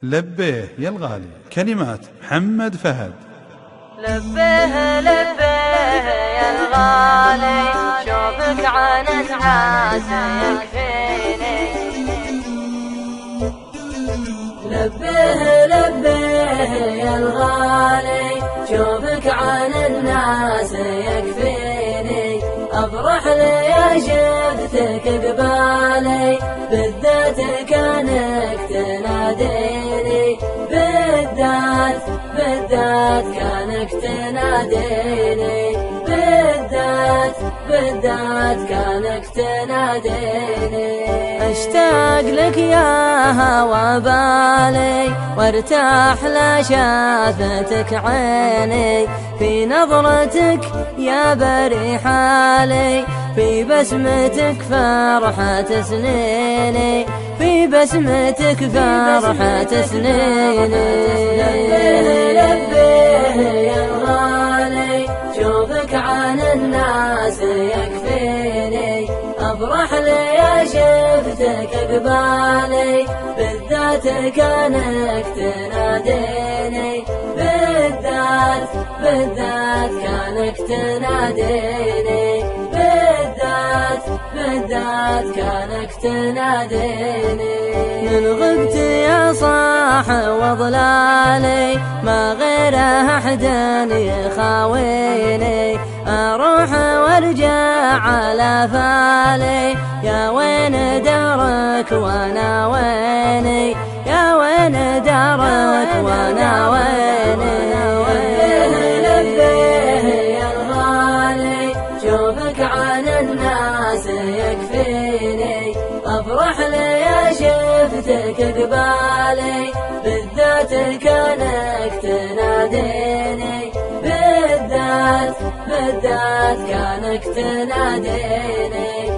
لبيه يا الغالي، كلمات محمد فهد. لبيه لبيه يا الغالي، شوفك عن الناس يكفيني. لبيه لبيه يا الغالي، شوفك عن الناس يكفيني. أفرح لي يا شفتك قبالي، بالذات كانك تناديني. بالذات كانك تناديني. بالذات كانك تناديني. اشتاق لك يا هوى بالي، وارتاح لشافتك عيني. في نظرتك يا بري حالي، في بسمتك فرحة سنيني. في بسمتك فرحة سنيني. لبيه يا الغالي، شوفك عن الناس يكفيني. أفرح لي يا شفتك قبالي، بالذات كانك تناديني. بالذات كانك تناديني. بالذات كانك تناديني. من غبت يا صاح وظلالي، ما غير أحد يخاويني. أروح وارجع على فالي، يا وين دارك وانا ويني. يا وين دارك وانا ويني. لبيه يا الغالي، شوفك عن الناس يكفيني. أفرح لي يا شفتك قبالي، بالذات كانك تناديني. بالذات كانك تناديني.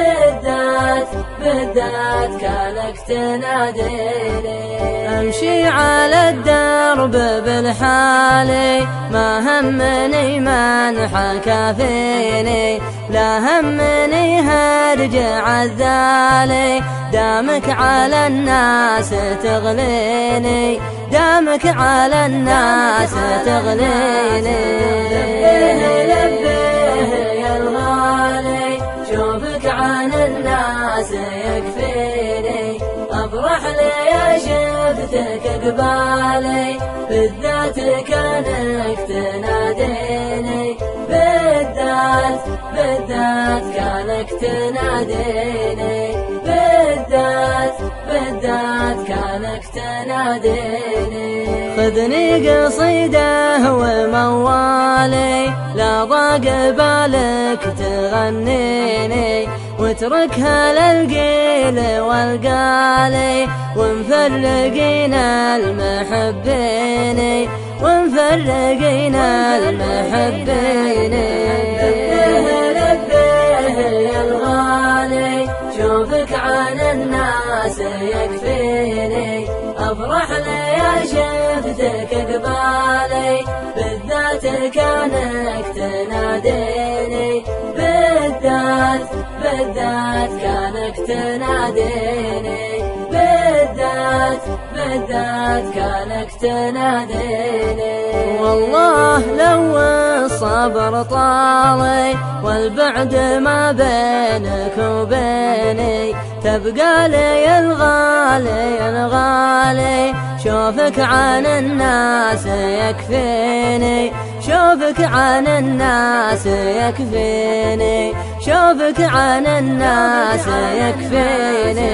بالذات كانك تناديني. أمشي على الدرب بالحالي، ما همني من حكى فيني. لا همني هرجع الذالي، دامك على الناس تغليني. دامك على الناس تغليني. لبيه يا الغالي، شوفك عن الناس يكفيني. أفرح لي يا شفتك قبالي، بالذات كانك تناديني. بالذات كانك تناديني. بالذات كانك تناديني. خذني قصيده وموالي، لا ضاق بالك تغنيني. واتركها للقيل والقالي، ومفرقين المحبين. ومفرقين المحبين. لبيه يا الغالي، شوفك عن الناس يكفيني. أفرح لي يا شفتك قبالي، بالذات كانك تناديني. بالذات كانك تناديني. بالذات كانك تناديني. والله لو الصبر طالي، والبعد ما بينك وبيني، تبقى لي الغالي الغالي. شوفك عن الناس يكفيني. شوفك عن الناس يكفيني. شوفك عن الناس يكفيني.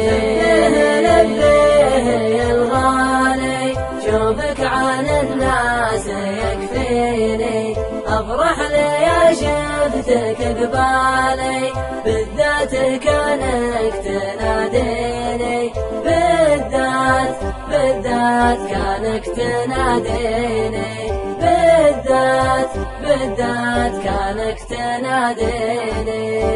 لبيه يا الغالي، شوفك عن الناس يكفيني. أفرح لي يا شفتك قبالي، بالذات كانك تناديني. بالذات كانك تناديني. بالذات كانك تناديني.